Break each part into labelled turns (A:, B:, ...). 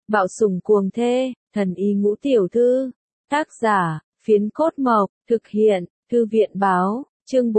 A: Bạo sủng cuồng thê, thần y ngũ tiểu thư. Tác giả, Phiến Cốt Mộc, thực hiện, Thư viện báo, chương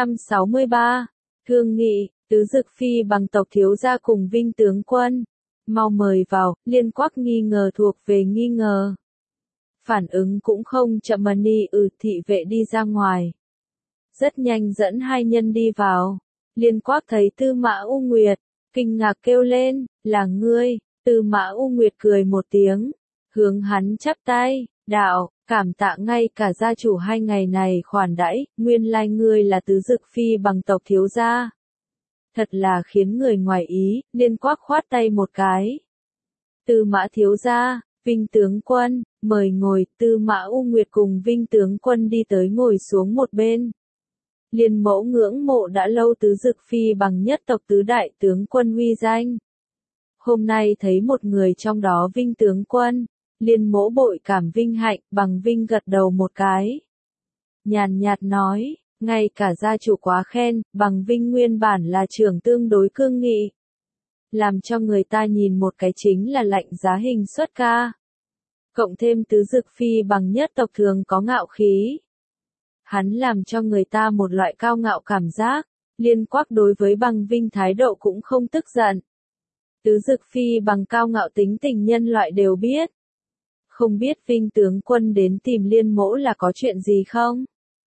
A: 463. Thương nghị, tứ dực phi bằng tộc thiếu gia cùng Vinh tướng quân. Mau mời vào, Liên Quắc nghi ngờ thuộc về nghi ngờ. Phản ứng cũng không chậm mà thị vệ đi ra ngoài. Rất nhanh dẫn hai nhân đi vào. Liên Quắc thấy Tư Mã U Nguyệt, kinh ngạc kêu lên, là ngươi. Tư Mã U Nguyệt cười một tiếng, hướng hắn chắp tay, đạo, cảm tạ ngay cả gia chủ 2 ngày này khoản đãi, nguyên lai ngươi là tứ dực phi bằng tộc thiếu gia. Thật là khiến người ngoài ý, Liên Quắc khoát tay một cái. Tư Mã thiếu gia, Vinh tướng quân, mời ngồi. Tư Mã U Nguyệt cùng Vinh tướng quân đi tới ngồi xuống một bên. Liên mẫu ngưỡng mộ đã lâu tứ dực phi bằng nhất tộc tứ đại tướng quân uy danh. Hôm nay thấy một người trong đó Vinh tướng quân, Liên mẫu bội cảm vinh hạnh, bằng Vinh gật đầu một cái. Nhàn nhạt nói, ngay cả gia chủ quá khen, bằng Vinh nguyên bản là trưởng tương đối cương nghị. Làm cho người ta nhìn một cái chính là lạnh giá hình xuất ca. Cộng thêm tứ dực phi bằng nhất tộc thường có ngạo khí. Hắn làm cho người ta một loại cao ngạo cảm giác, Liên Quắc đối với bằng Vinh thái độ cũng không tức giận. Tứ dực phi bằng cao ngạo tính tình nhân loại đều biết. Không biết Vinh tướng quân đến tìm Liên mẫu là có chuyện gì không?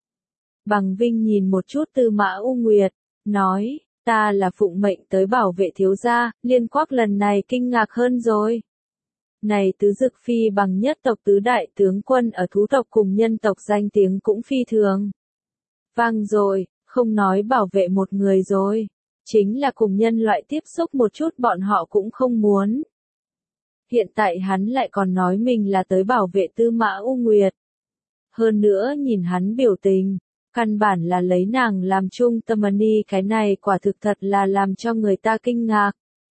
A: Bằng Vinh nhìn một chút Tư Mã U Nguyệt, nói, ta là phụng mệnh tới bảo vệ thiếu gia. Liên Quắc lần này kinh ngạc hơn rồi. Này tứ dực phi bằng nhất tộc tứ đại tướng quân ở thú tộc cùng nhân tộc danh tiếng cũng phi thường. Vang rồi, không nói bảo vệ một người rồi. Chính là cùng nhân loại tiếp xúc một chút bọn họ cũng không muốn. Hiện tại hắn lại còn nói mình là tới bảo vệ Tư Mã U Nguyệt. Hơn nữa nhìn hắn biểu tình, căn bản là lấy nàng làm trung tâm cái này quả thực thật là làm cho người ta kinh ngạc.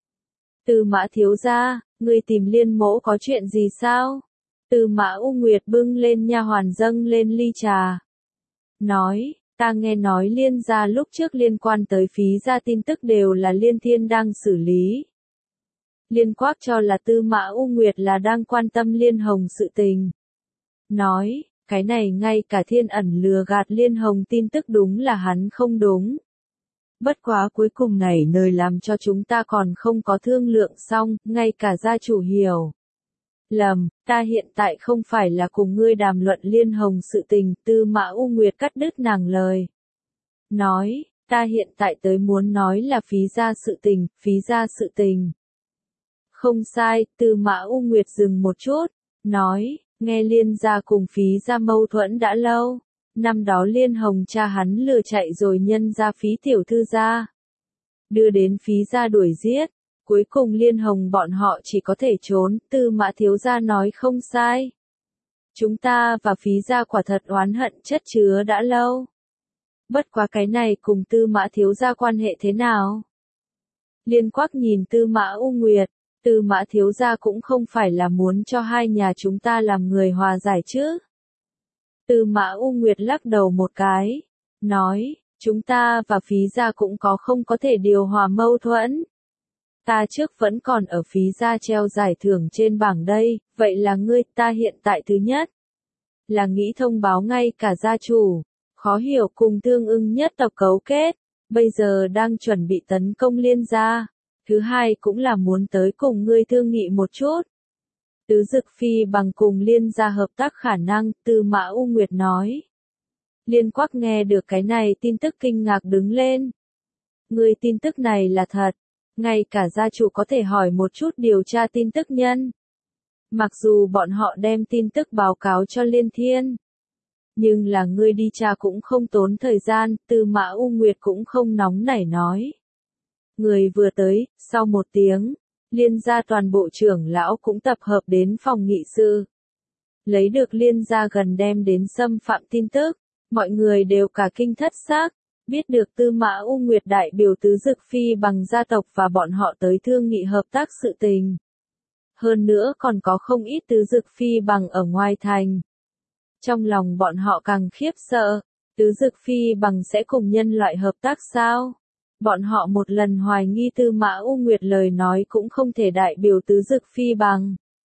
A: Tư Mã thiếu gia, ngươi tìm Liên mẫu có chuyện gì sao? Tư Mã U Nguyệt bưng lên nha hoàn dâng lên ly trà. Nói, ta nghe nói Liên gia lúc trước liên quan tới phí gia tin tức đều là Liên Thiên đang xử lý. Liên Quắc cho là Tư Mã U Nguyệt là đang quan tâm Liên Hồng sự tình. Nói, cái này ngay cả Thiên Ẩn lừa gạt Liên Hồng tin tức đúng là hắn không đúng. Bất quá cuối cùng này nơi làm cho chúng ta còn không có thương lượng xong, ngay cả gia chủ hiểu. Lầm, ta hiện tại không phải là cùng ngươi đàm luận Liên Hồng sự tình. Tư Mã U Nguyệt cắt đứt nàng lời. Nói, ta hiện tại tới muốn nói là phí gia sự tình, phí gia sự tình. Không sai, Tư Mã U Nguyệt dừng một chút, nói, nghe Liên gia cùng phí gia mâu thuẫn đã lâu. Năm đó Liên Hồng cha hắn lừa chạy rồi nhân ra phí tiểu thư gia. Đưa đến phí gia đuổi giết. Cuối cùng Liên Hồng bọn họ chỉ có thể trốn. Tư Mã thiếu gia nói không sai. Chúng ta và phí gia quả thật oán hận chất chứa đã lâu. Bất quá cái này cùng Tư Mã thiếu gia quan hệ thế nào? Liên Quắc nhìn Tư Mã U Nguyệt. Tư Mã thiếu gia cũng không phải là muốn cho hai nhà chúng ta làm người hòa giải chứ. Tư Mã U Nguyệt lắc đầu một cái, nói, chúng ta và phí gia cũng không có thể điều hòa mâu thuẫn. Ta trước vẫn còn ở phí gia treo giải thưởng trên bảng đây, vậy là ngươi, ta hiện tại thứ nhất. Là nghĩ thông báo ngay cả gia chủ, khó hiểu cùng tương ưng nhất tộc cấu kết, bây giờ đang chuẩn bị tấn công Liên gia. Thứ hai cũng là muốn tới cùng ngươi thương nghị một chút. Tứ dực phi bằng cùng Liên gia hợp tác khả năng, Tư Mã U Nguyệt nói. Liên Quắc nghe được cái này tin tức kinh ngạc đứng lên. Ngươi tin tức này là thật. Ngay cả gia chủ có thể hỏi một chút điều tra tin tức nhân. Mặc dù bọn họ đem tin tức báo cáo cho Liên Thiên. Nhưng là ngươi đi tra cũng không tốn thời gian, Tư Mã U Nguyệt cũng không nóng nảy nói. Người vừa tới, sau 1 tiếng. Liên gia toàn bộ trưởng lão cũng tập hợp đến phòng nghị sự. Lấy được Liên gia gần đem đến xâm phạm tin tức, mọi người đều cả kinh thất xác, biết được Tư Mã U Nguyệt đại biểu tứ dực phi bằng gia tộc và bọn họ tới thương nghị hợp tác sự tình. Hơn nữa còn có không ít tứ dực phi bằng ở ngoài thành. Trong lòng bọn họ càng khiếp sợ, tứ dực phi bằng sẽ cùng nhân loại hợp tác sao? Bọn họ một lần hoài nghi Tư Mã U Nguyệt lời nói cũng không thể đại biểu tứ dực phi bằng.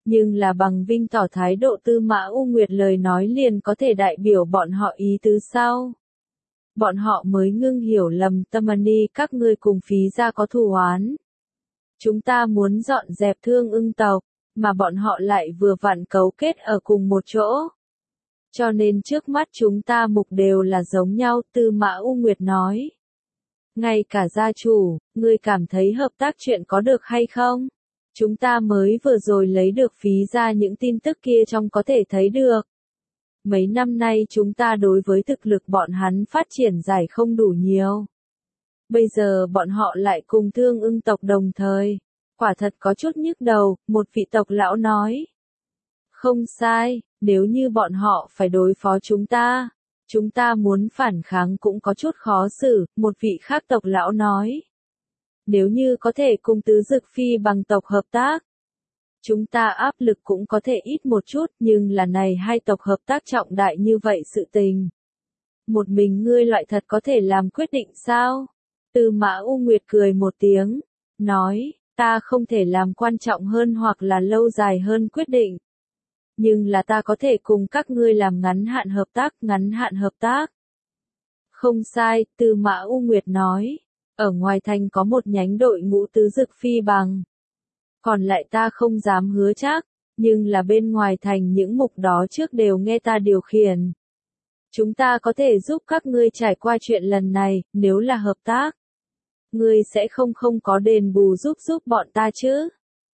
A: Nhưng là bằng Vinh tỏ thái độ Tư Mã U Nguyệt lời nói liền có thể đại biểu bọn họ ý tứ sau. Bọn họ mới ngưng hiểu lầm Tamani các ngươi cùng Phí gia có thù oán. Chúng ta muốn dọn dẹp Thương Ưng tộc, mà bọn họ lại vừa vặn cấu kết ở cùng một chỗ. Cho nên trước mắt chúng ta mục đều là giống nhau, Tư Mã U Nguyệt nói. Ngay cả gia chủ, ngươi cảm thấy hợp tác chuyện có được hay không? Chúng ta mới vừa rồi lấy được Phí gia những tin tức kia trong có thể thấy được. Mấy năm nay chúng ta đối với thực lực bọn hắn phát triển giải không đủ nhiều. Bây giờ bọn họ lại cùng Thương Ưng tộc đồng thời. Quả thật có chút nhức đầu, một vị tộc lão nói. Không sai, nếu như bọn họ phải đối phó chúng ta muốn phản kháng cũng có chút khó xử, một vị khác tộc lão nói. Nếu như có thể cùng Tứ Dực Phi bằng tộc hợp tác, chúng ta áp lực cũng có thể ít một chút, nhưng là này hai tộc hợp tác trọng đại như vậy sự tình. Một mình ngươi loại thật có thể làm quyết định sao? Tư Mã U Nguyệt cười một tiếng, nói, ta không thể làm quan trọng hơn hoặc là lâu dài hơn quyết định. Nhưng là ta có thể cùng các ngươi làm ngắn hạn hợp tác. Không sai, Tư Mã U Nguyệt nói, ở ngoài thành có một nhánh đội ngũ Tứ Dực Phi bằng. Còn lại ta không dám hứa chắc, nhưng là bên ngoài thành những mục đó trước đều nghe ta điều khiển. Chúng ta có thể giúp các ngươi trải qua chuyện lần này, nếu là hợp tác. Ngươi sẽ không có đền bù giúp bọn ta chứ?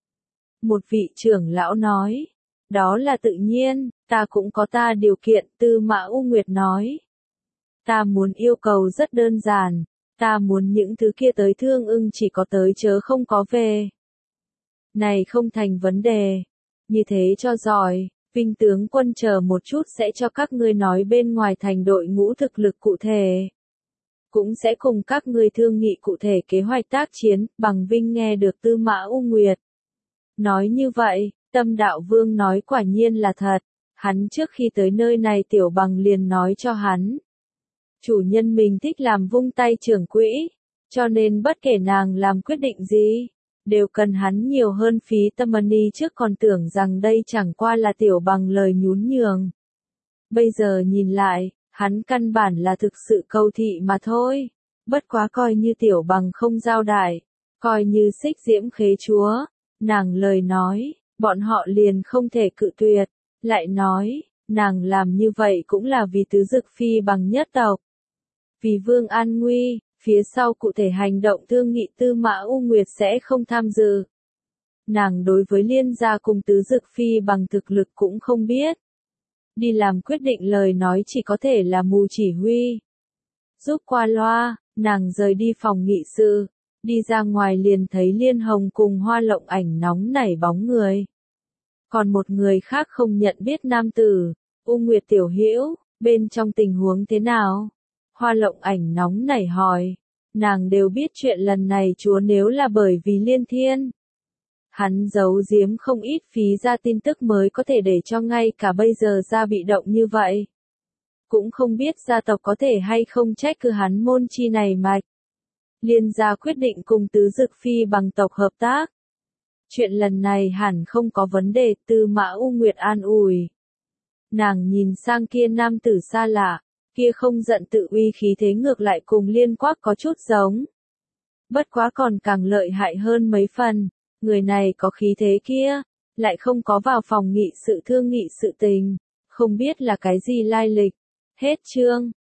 A: Một vị trưởng lão nói. Đó là tự nhiên, ta cũng có ta điều kiện, Tư Mã U Nguyệt nói. Ta muốn yêu cầu rất đơn giản, ta muốn những thứ kia tới Thương Ưng chỉ có tới chớ không có về. Này không thành vấn đề. Như thế cho giỏi, Vinh tướng quân chờ một chút sẽ cho các ngươi nói bên ngoài thành đội ngũ thực lực cụ thể. Cũng sẽ cùng các ngươi thương nghị cụ thể kế hoạch tác chiến, bằng Vinh nghe được Tư Mã U Nguyệt. Nói như vậy, Tâm Đạo Vương nói quả nhiên là thật, hắn trước khi tới nơi này Tiểu Bằng liền nói cho hắn. Chủ nhân mình thích làm vung tay trưởng quỹ, cho nên bất kể nàng làm quyết định gì, đều cần hắn nhiều hơn phí tâm money trước còn tưởng rằng đây chẳng qua là Tiểu Bằng lời nhún nhường. Bây giờ nhìn lại, hắn căn bản là thực sự câu thị mà thôi, bất quá coi như Tiểu Bằng không giao đãi, coi như Xích Diễm Khế Chúa, nàng lời nói. Bọn họ liền không thể cự tuyệt, lại nói, nàng làm như vậy cũng là vì Tứ Dực Phi bằng nhất tộc. Vì Vương an nguy, phía sau cụ thể hành động thương nghị Tư Mã U Nguyệt sẽ không tham dự. Nàng đối với Liên gia cùng Tứ Dực Phi bằng thực lực cũng không biết. Đi làm quyết định lời nói chỉ có thể là mù chỉ huy. Giúp qua loa, nàng rời đi phòng nghị sự. Đi ra ngoài liền thấy Liên Hồng cùng Hoa Lộng Ảnh nóng nảy bóng người. Còn một người khác không nhận biết nam tử, U Nguyệt tiểu hữu, bên trong tình huống thế nào? Hoa Lộng Ảnh nóng nảy hỏi. Nàng đều biết chuyện lần này chúa nếu là bởi vì Liên Thiên. Hắn giấu giếm không ít phí ra tin tức mới có thể để cho ngay cả bây giờ ra bị động như vậy. Cũng không biết gia tộc có thể hay không trách cứ hắn môn chi này mạch. Liên gia quyết định cùng Tứ Dực Phi bằng tộc hợp tác. Chuyện lần này hẳn không có vấn đề, Tư Mã U Nguyệt an ủi. Nàng nhìn sang kia nam tử xa lạ, kia không giận tự uy khí thế ngược lại cùng Liên Quắc có chút giống. Bất quá còn càng lợi hại hơn mấy phần, người này có khí thế kia, lại không có vào phòng nghị sự thương nghị sự tình, không biết là cái gì lai lịch. Hết chương.